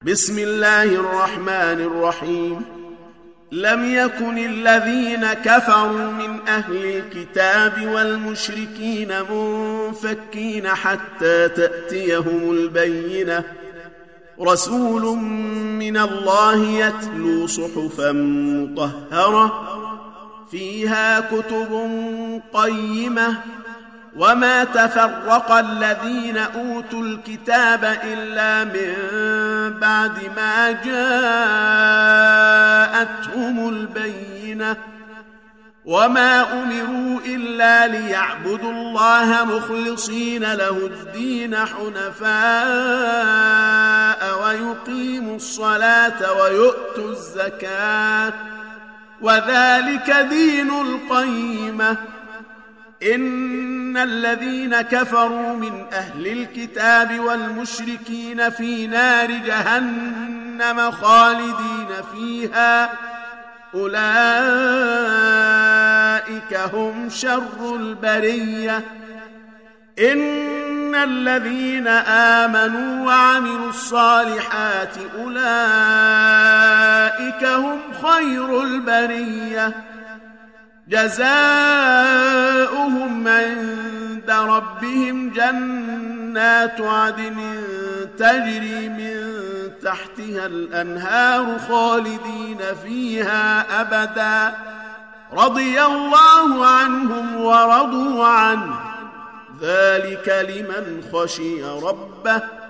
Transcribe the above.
بسم الله الرحمن الرحيم. لم يكن الذين كفروا من أهل الكتاب والمشركين منفكين حتى تأتيهم البينة، رسول من الله يتلو صحفا مطهرة فيها كتب قيمة، وما تفرق الذين أوتوا الكتاب إلا من بعد ما جاءتهم البينة، وما أمروا إلا ليعبدوا الله مخلصين له الدين حنفاء ويقيموا الصلاة ويؤتوا الزكاة، وذلك دين القيمة. إن الذين كفروا من أهل الكتاب والمشركين في نار جهنم خالدين فيها، أولئك هم شر البرية. إن الذين آمنوا وعملوا الصالحات أولئك هم خير البرية، جزاؤهم عند ربهم جنات عدن تجري من تحتها الأنهار خالدين فيها أبدا، رضي الله عنهم ورضوا عنه، ذلك لمن خشي ربه.